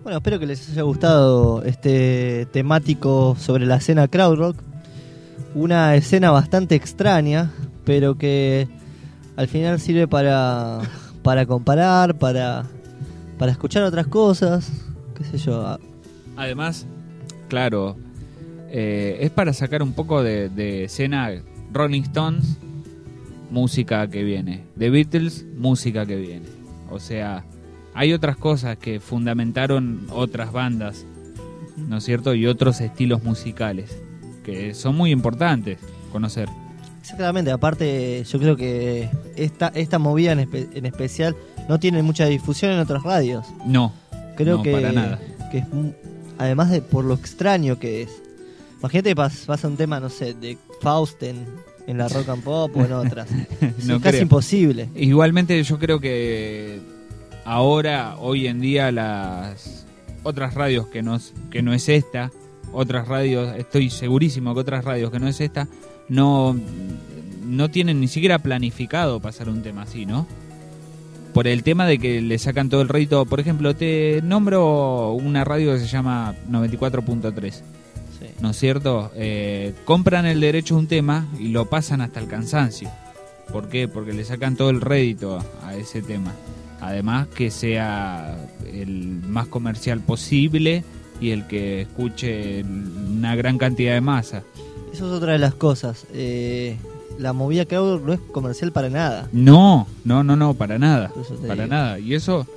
Bueno, espero que les haya gustado este temático sobre la escena krautrock. Una escena bastante extraña, pero que al final sirve para comparar, para escuchar otras cosas, qué sé yo. Además, claro, es para sacar un poco de escena. Rolling Stones, música que viene. The Beatles, música que viene. O sea, hay otras cosas que fundamentaron otras bandas, ¿no es cierto? Y otros estilos musicales que son muy importantes conocer. Exactamente, aparte yo creo que esta movida en especial no tiene mucha difusión en otras radios. No, creo no, que, para nada. Que es, además de por lo extraño que es. Imagínate que pasa un tema, no sé, de Faust en la Rock and Pop o en otras. No es casi creo. imposible. Igualmente yo creo que ahora, hoy en día, las otras radios que no es esta, otras radios, estoy segurísimo que otras radios que no es esta, no tienen ni siquiera planificado pasar un tema así, ¿no? Por el tema de que le sacan todo el rédito. Por ejemplo, te nombro una radio que se llama 94.3. Sí. ¿No es cierto? Compran el derecho a un tema y lo pasan hasta el cansancio. ¿Por qué? Porque le sacan todo el rédito a ese tema. Además que sea el más comercial posible y el que escuche una gran cantidad de masa. Eso es otra de las cosas. La movida krautrock no es comercial para nada. No, para nada. Para digo. nada. Y eso...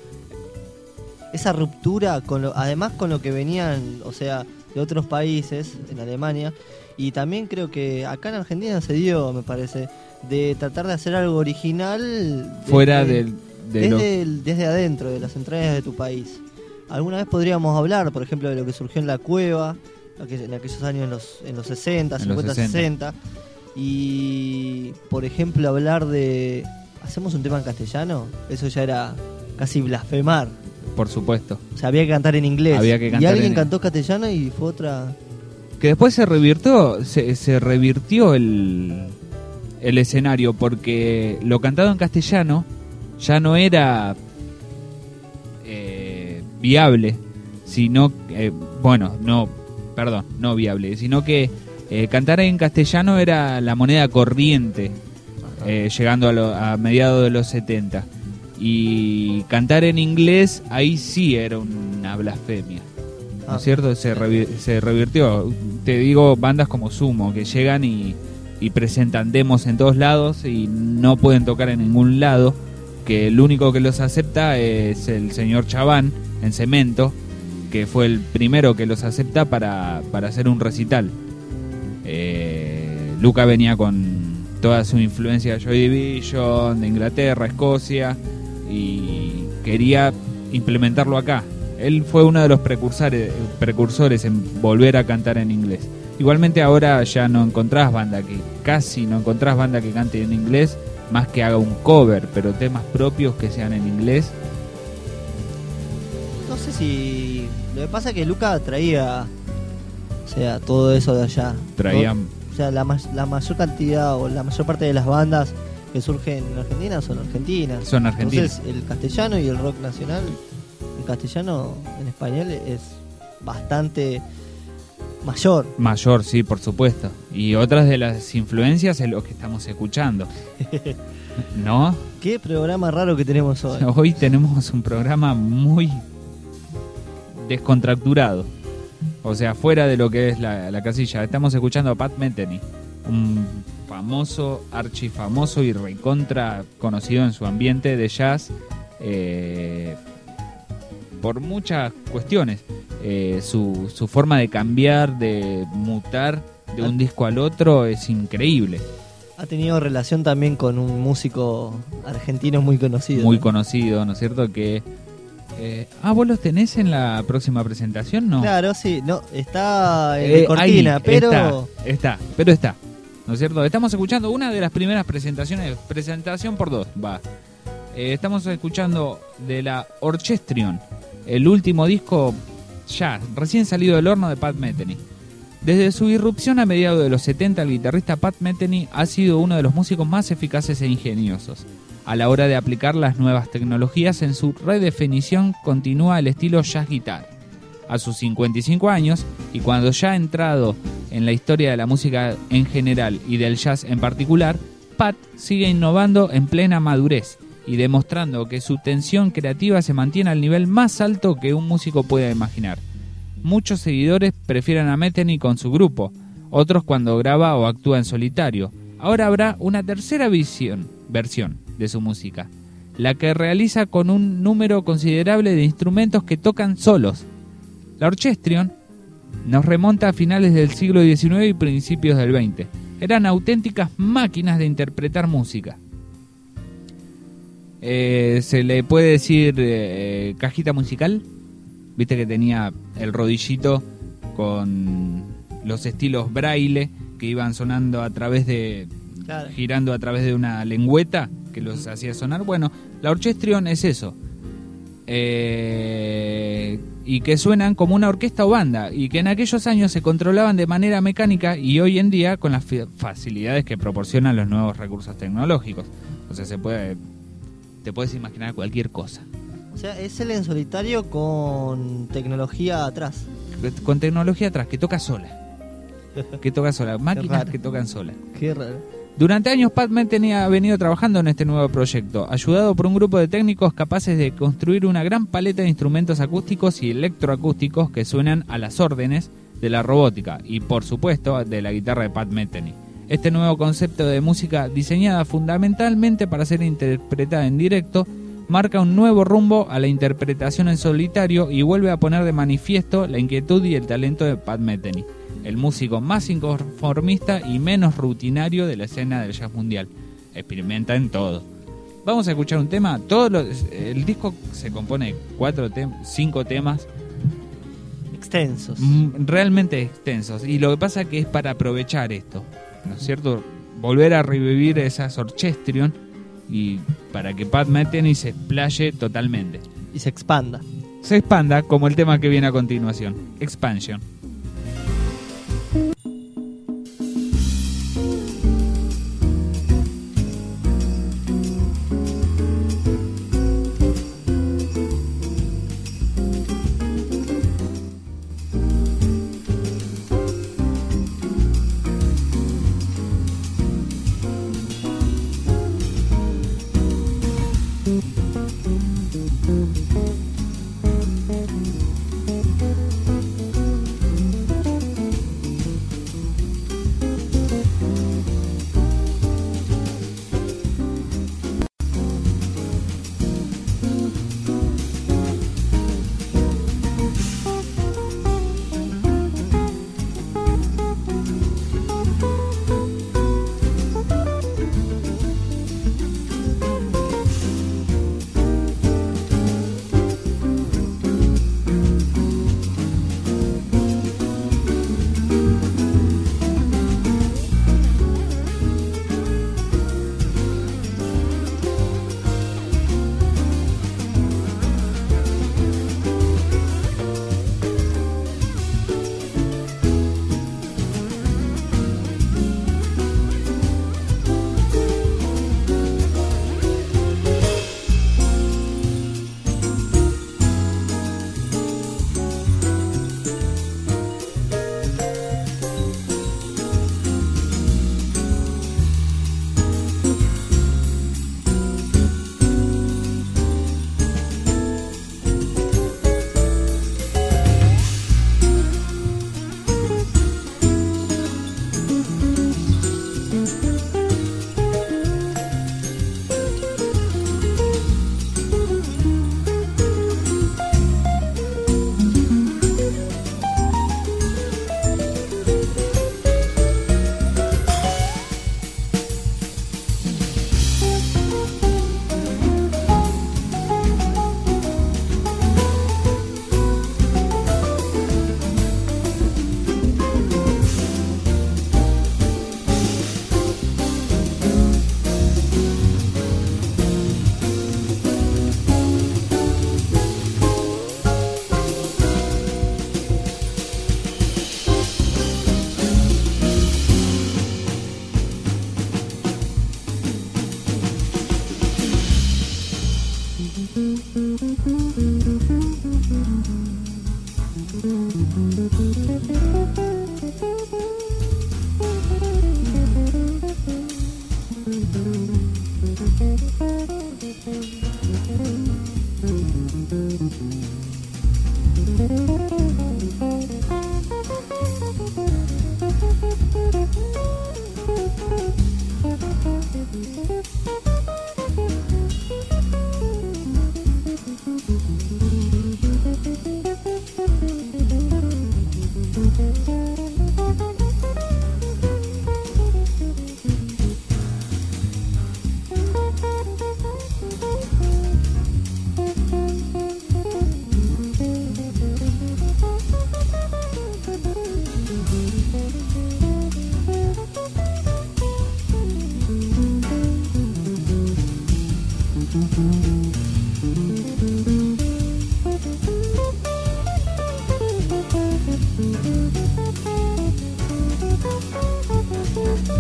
Esa ruptura, además con lo que venían, o sea, de otros países, en Alemania, y también creo que acá en Argentina se dio, me parece, de tratar de hacer algo original fuera desde adentro, de las entrañas de tu país. Alguna vez podríamos hablar, por ejemplo, de lo que surgió en la cueva, en aquellos años en los 60, 50, 60. Y, por ejemplo, hablar de... ¿Hacemos un tema en castellano? Eso ya era casi blasfemar. Por supuesto. O sea, había que cantar en inglés. Y alguien cantó castellano y fue otra... Que después se revirtió el escenario, porque lo cantado en castellano ya no era viable, sino... no viable, sino que cantar en castellano era la moneda corriente, llegando a mediados de los 70. Y cantar en inglés, ahí sí era una blasfemia, ¿no es cierto? Se revirtió. Te digo, bandas como Sumo, que llegan y presentan demos en todos lados y no pueden tocar en ningún lado, que el único que los acepta es el señor Chaván, en Cemento, que fue el primero que los acepta para hacer un recital. Luca venía con toda su influencia de Joy Division, de Inglaterra, Escocia, y quería implementarlo acá. Él fue uno de los precursores en volver a cantar en inglés. Igualmente ahora ya no encontrás banda que cante en inglés, más que haga un cover, pero temas propios que sean en inglés. No sé si... Lo que pasa es que Luca traía, o sea, todo eso de allá. O sea, la mayor cantidad o la mayor parte de las bandas que surgen en Argentina son argentinas. Entonces el castellano y el rock nacional, el castellano en español es bastante mayor. Mayor, sí, por supuesto. Y otras de las influencias es lo que estamos escuchando. ¿No? Qué programa raro que tenemos hoy. Hoy tenemos un programa muy descontracturado. O sea, fuera de lo que es la casilla. Estamos escuchando a Pat Metheny, un famoso, archifamoso y recontra conocido en su ambiente de jazz, por muchas cuestiones. Su forma de cambiar, de mutar de un disco al otro es increíble. Ha tenido relación también con un músico argentino muy conocido. Muy conocido, ¿no es cierto? Que ¿vos los tenés en la próxima presentación? No. Claro, sí, no, está en cortina, ahí, pero está, ¿no es cierto? Estamos escuchando una de las primeras presentaciones, presentación por dos, va. Estamos escuchando de la Orchestrion, el último disco ya recién salido del horno de Pat Metheny. Desde su irrupción a mediados de los 70, el guitarrista Pat Metheny ha sido uno de los músicos más eficaces e ingeniosos. a la hora de aplicar las nuevas tecnologías. En su redefinición continúa el estilo jazz guitar. A sus 55 años, y cuando ya ha entrado en la historia de la música en general y del jazz en particular, Pat sigue innovando en plena madurez y demostrando que su tensión creativa se mantiene al nivel más alto que un músico pueda imaginar. Muchos seguidores prefieren a Metheny con su grupo, otros cuando graba o actúa en solitario. Ahora habrá una tercera versión de su música, la que realiza con un número considerable de instrumentos que tocan solos. La orchestrion nos remonta a finales del siglo XIX y principios del XX. Eran auténticas máquinas de interpretar música. Se le puede decir cajita musical. Viste que tenía el rodillito con los estilos braille que iban sonando a través de... Claro. Girando a través de una lengüeta que los hacía sonar. Bueno, la orchestrion es eso. Y que suenan como una orquesta o banda, y que en aquellos años se controlaban de manera mecánica, y hoy en día con las facilidades que proporcionan los nuevos recursos tecnológicos. O sea, te puedes imaginar cualquier cosa. O sea, es él en solitario con tecnología atrás. Con tecnología atrás, que toca sola. Máquinas que tocan sola. Qué raro. Durante años Pat Metheny ha venido trabajando en este nuevo proyecto, ayudado por un grupo de técnicos capaces de construir una gran paleta de instrumentos acústicos y electroacústicos que suenan a las órdenes de la robótica y, por supuesto, de la guitarra de Pat Metheny. Este nuevo concepto de música, diseñada fundamentalmente para ser interpretada en directo, marca un nuevo rumbo a la interpretación en solitario y vuelve a poner de manifiesto la inquietud y el talento de Pat Metheny, el músico más inconformista y menos rutinario de la escena del jazz mundial. Experimenta en todo. Vamos a escuchar un tema. El disco se compone de 5 temas extensos, realmente extensos, y lo que pasa es que es para aprovechar esto, ¿no es cierto? Volver a revivir esas orchestrion y para que Pat Metheny se explaye totalmente y se expanda como el tema que viene a continuación, Expansion.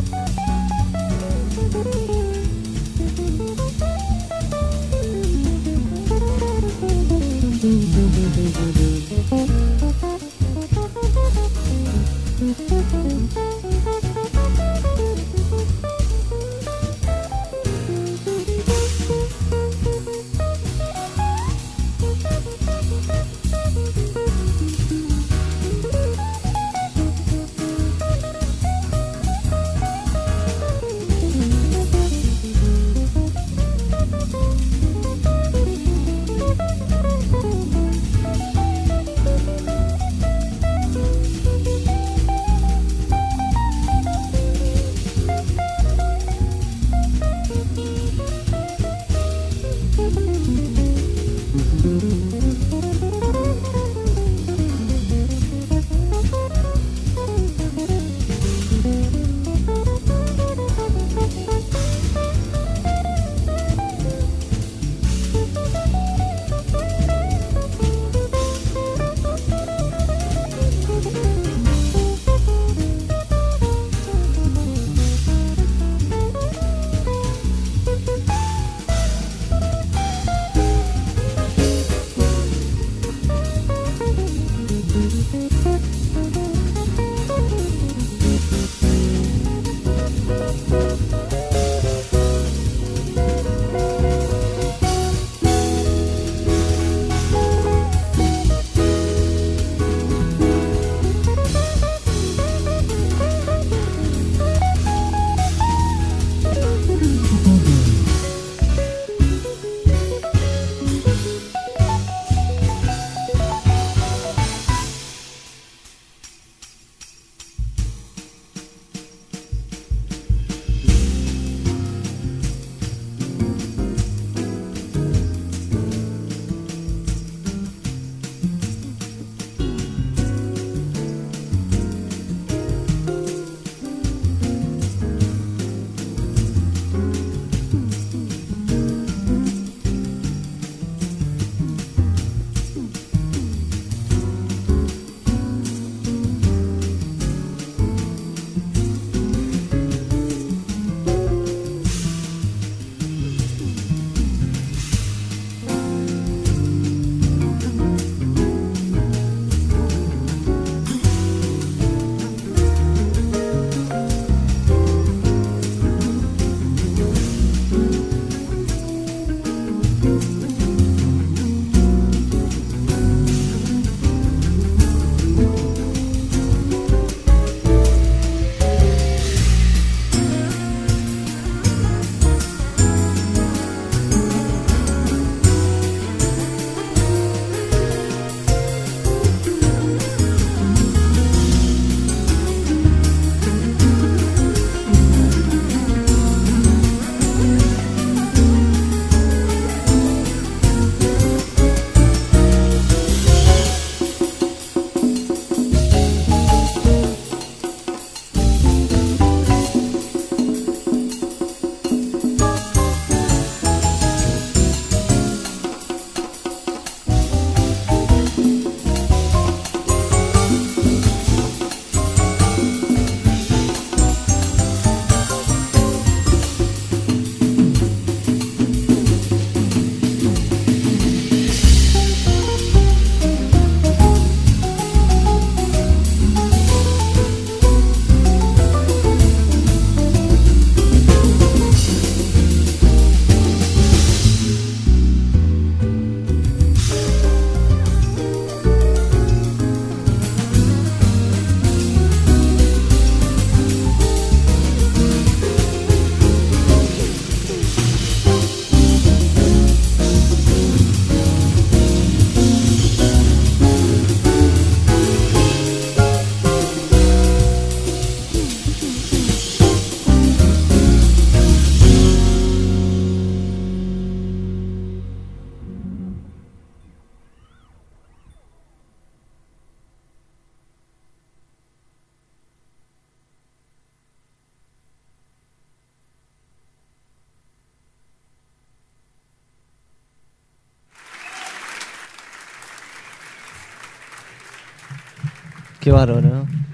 Qué bárbaro, ¿no?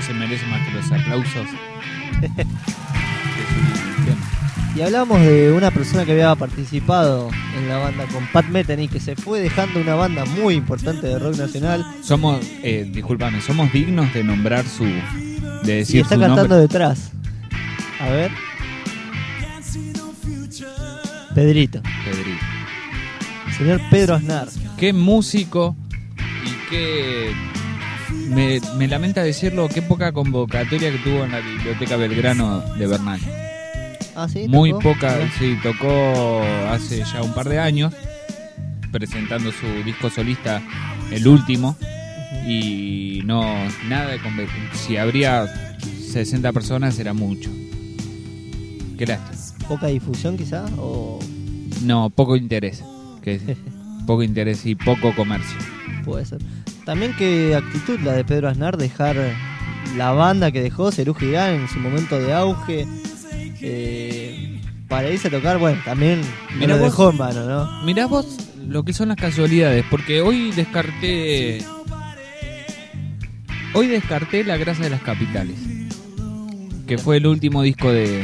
se merece más que los aplausos. Y hablamos de una persona que había participado en la banda con Pat Metheny, que se fue dejando una banda muy importante de rock nacional. Somos, discúlpame, somos dignos de nombrar de decir y está su cantando nombre. detrás. A ver. Pedrito. Señor Pedro Aznar. Qué músico y qué... Me lamenta decirlo, qué poca convocatoria que tuvo en la Biblioteca Belgrano de Bernal. Ah, ¿sí? Muy ¿Tocó? poca, sí, tocó hace ya un par de años, presentando su disco solista, el último, y no, nada de si habría 60 personas era mucho. Qué lástima. ¿Poca difusión quizá? ¿O No, poco interés. Poco interés y poco comercio. puede ser? También qué actitud la de Pedro Aznar, dejar la banda que dejó Serú Girán en su momento de auge, para irse a tocar. Bueno, también me lo dejó en vano, ¿no? Mirá vos lo que son las casualidades, porque hoy descarté La Grasa de las Capitales, que fue el último disco de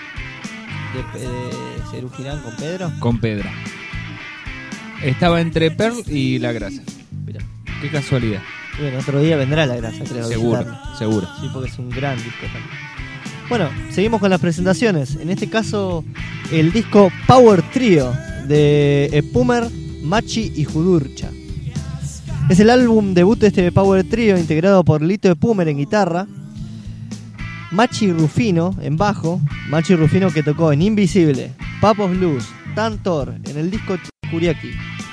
Serú Girán con Pedro. Con Pedro. Estaba entre Pearl y La Grasa. Mirá. Qué casualidad. Bueno, otro día vendrá La Grasa, creo. Seguro. Sí, porque es un gran disco también. Bueno, seguimos con las presentaciones. En este caso, el disco Power Trio de Epumer, Machi y Judurcha. Es el álbum debut de este Power Trio, integrado por Lito Epumer en guitarra, Machi Rufino en bajo. Machi Rufino que tocó en Invisible, Papos Blues, Tantor, en el disco Kuriaki.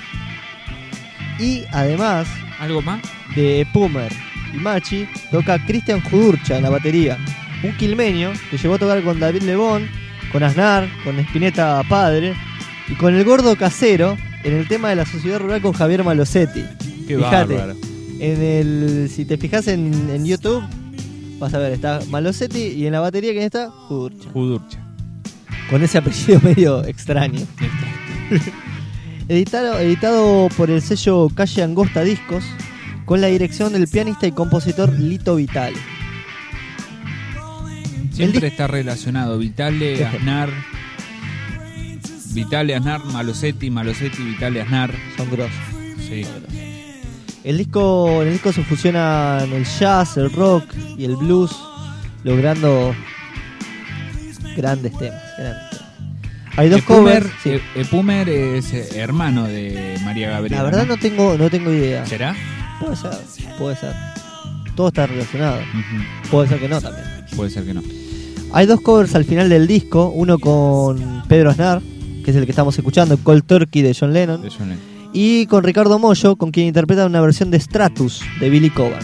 Y además, ¿algo más? De Epumer y Machi, toca Cristian Judurcha en la batería, un quilmeño que llegó a tocar con David Lebón, con Aznar, con Spinetta padre y con el Gordo Casero en el tema de la sociedad rural con Javier Malosetti. Qué Fíjate, bárbaro. si te fijas en YouTube, vas a ver, está Malosetti y en la batería, ¿quién está? Judurcha. Con ese apellido medio extraño. Editado por el sello Calle Angosta Discos, con la dirección del pianista y compositor Lito Vitale. Siempre está relacionado Vitale, Aznar, Malosetti, Vitale, Aznar. Son grosos. Sí. En el disco se fusionan el jazz, el rock y el blues, logrando grandes temas. Hay dos covers. Sí. Epumer es hermano de María Gabriela. La verdad no tengo idea. ¿Será? Puede ser. Todo está relacionado. Uh-huh. Puede ser que no también. Puede ser que no. Hay dos covers al final del disco, uno con Pedro Aznar, que es el que estamos escuchando, Cold Turkey de John Lennon, y con Ricardo Mollo, con quien interpreta una versión de Stratus de Billy Coban.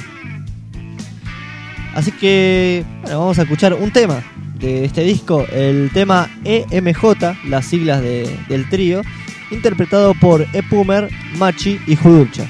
Así que bueno, vamos a escuchar un tema de este disco, el tema EMJ, las siglas del trío, interpretado por Epumer, Machi y Judurcha.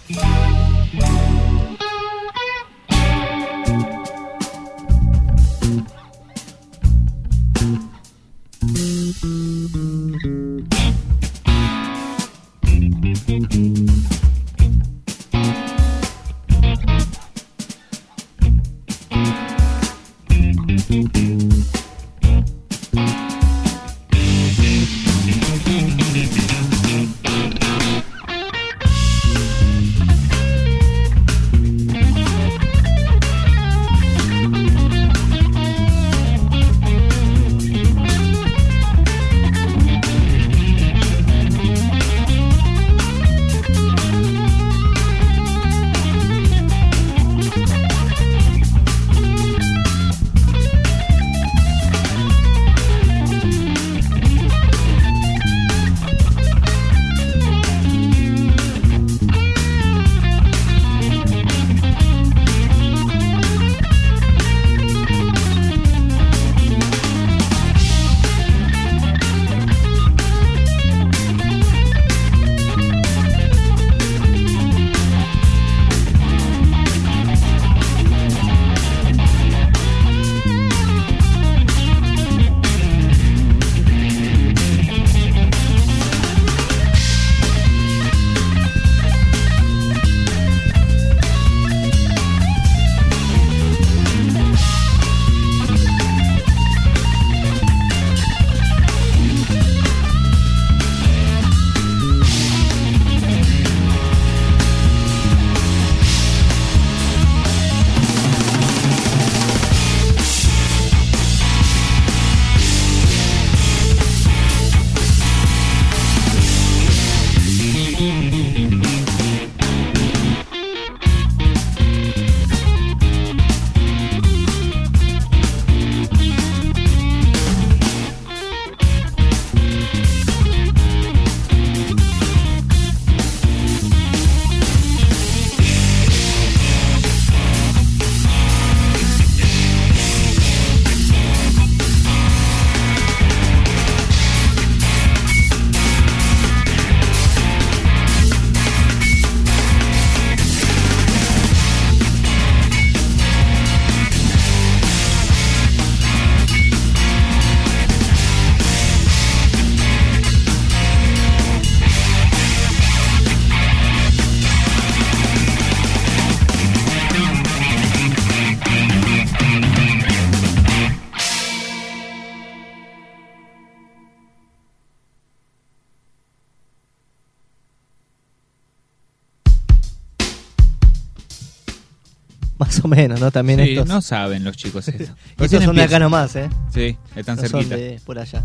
Más o menos, ¿no? También sí, estos... no saben los chicos esto. Estos son de acá nomás, ¿eh? Sí, están no cerquita. Son de por allá.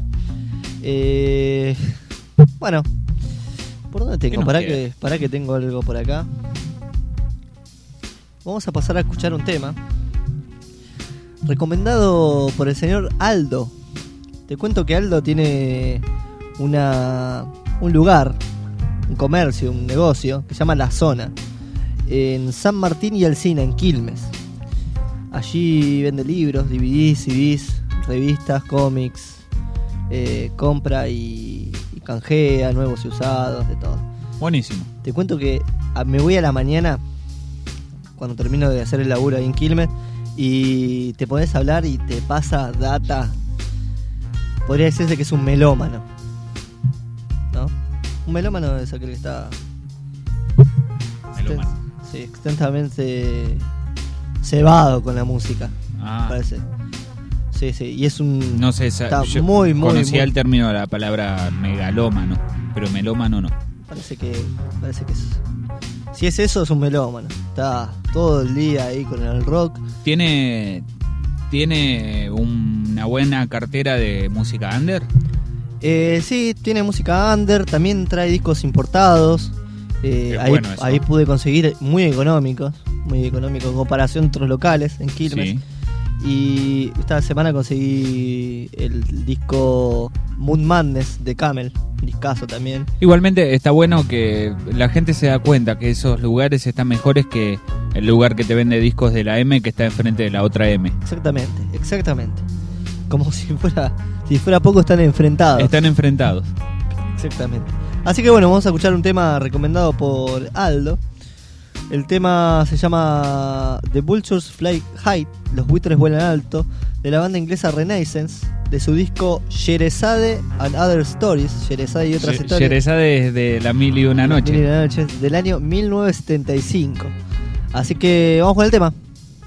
Bueno, ¿por dónde tengo? Para que tengo algo por acá. Vamos a pasar a escuchar un tema recomendado por el señor Aldo. Te cuento que Aldo tiene un lugar, un comercio, un negocio que se llama La Zona, en San Martín y Alsina, en Quilmes. Allí vende libros, DVDs, CDs, revistas, cómics, compra y canjea nuevos y usados, de todo. Buenísimo. Te cuento que me voy a la mañana, cuando termino de hacer el laburo ahí en Quilmes, y te podés hablar y te pasa data. Podría decirse que es un melómano, ¿no? Un melómano es aquel que está... Melómano. Sí, extensamente cebado con la música, parece. Sí, sí, y es un... No sé, está yo muy conocía el término de la palabra megalómano, pero melómano no. Parece que es... Si es eso, es un melómano. Está todo el día ahí con el rock. ¿Tiene una buena cartera de música under? Sí, tiene música under. También trae discos importados. Ahí pude conseguir muy económicos en comparación a otros locales en Quilmes. Sí. Y esta semana conseguí el disco Moon Madness de Camel, discazo también. Igualmente está bueno que la gente se da cuenta que esos lugares están mejores que el lugar que te vende discos de la M, que está enfrente de la otra M. Exactamente. Como si fuera poco, están enfrentados. Exactamente. Así que bueno, vamos a escuchar un tema recomendado por Aldo. El tema se llama The Vultures Fly High, Los buitres vuelan alto, de la banda inglesa Renaissance, de su disco Sherezade and Other Stories, Sherezade y otras historias. Sherezade de La Mil y una Noche. Del año 1975. Así que vamos con el tema.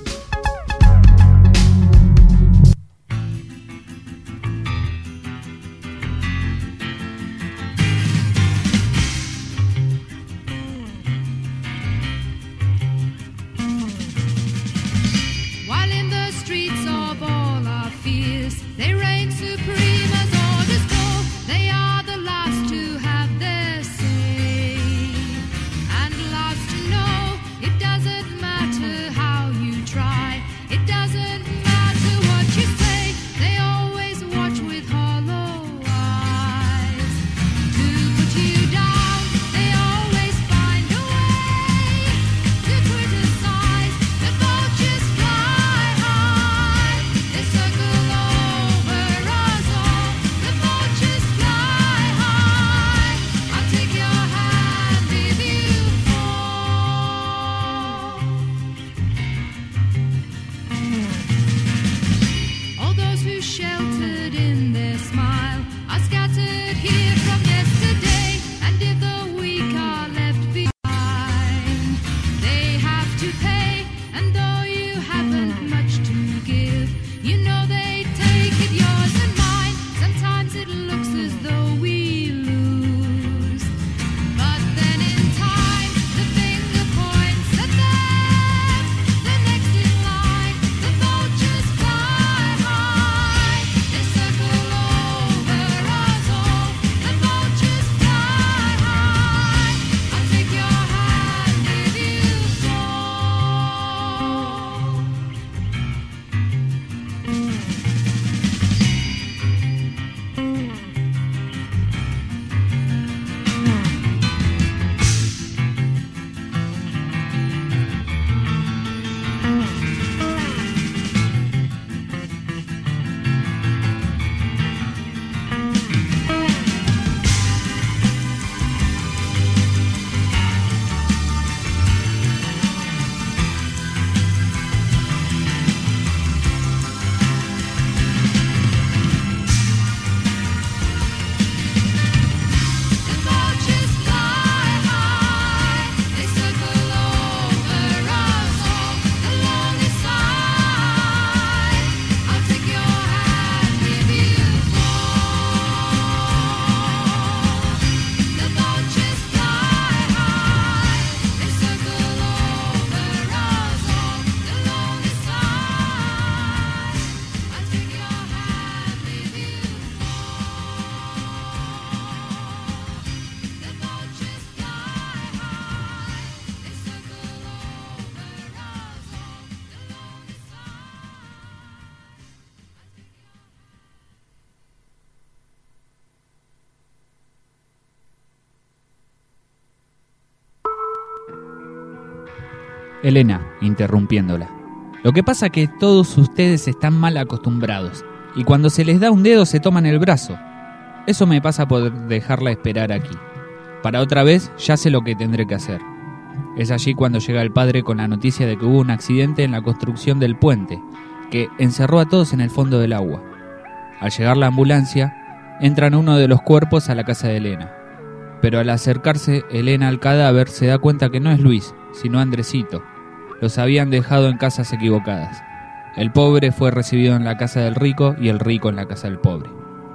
Elena, interrumpiéndola. Lo que pasa es que todos ustedes están mal acostumbrados y cuando se les da un dedo se toman el brazo. Eso me pasa por dejarla esperar aquí. Para otra vez ya sé lo que tendré que hacer. Es allí cuando llega el padre con la noticia de que hubo un accidente en la construcción del puente, que encerró a todos en el fondo del agua. Al llegar la ambulancia, entran uno de los cuerpos a la casa de Elena. Pero al acercarse Elena al cadáver se da cuenta que no es Luis, sino Andresito. Los habían dejado en casas equivocadas. El pobre fue recibido en la casa del rico y el rico en la casa del pobre.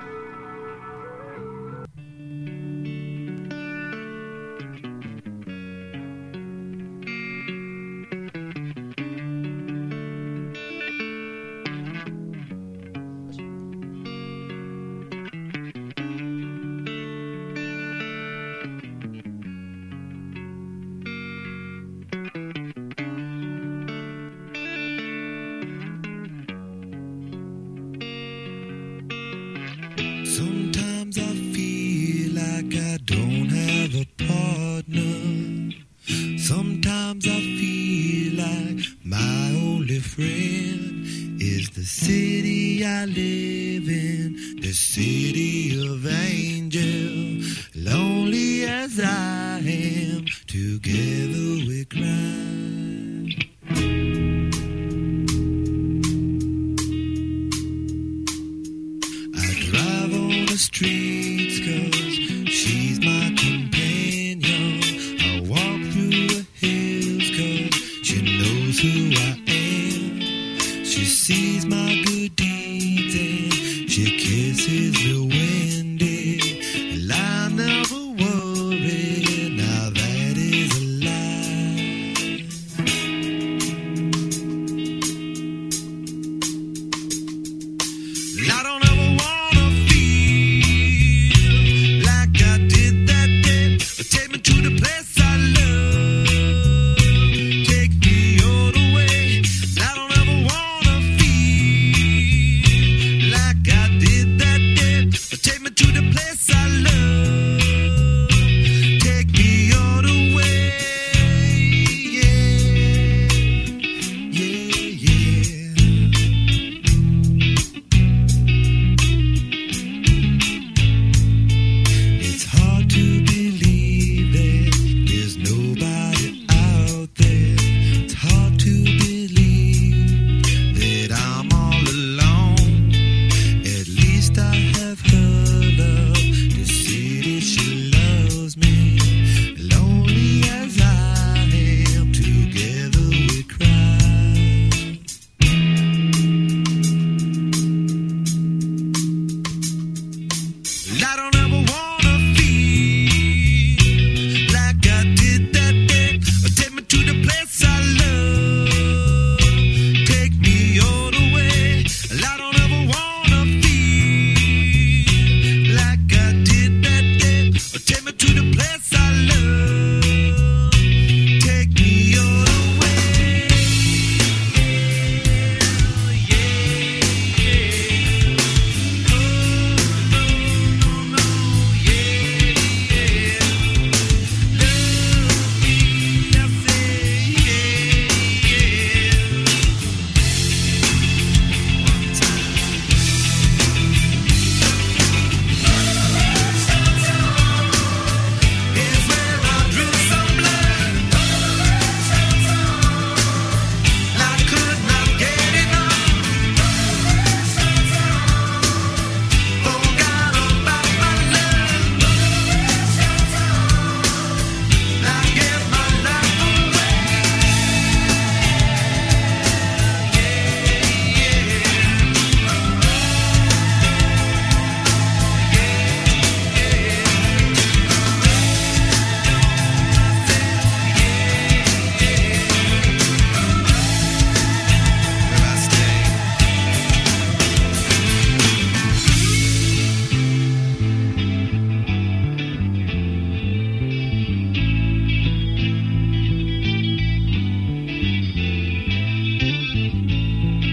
Sometimes I feel like I don't have a partner. Sometimes I feel like my only friend is the city I live in, the city of angels. Lonely as I am, together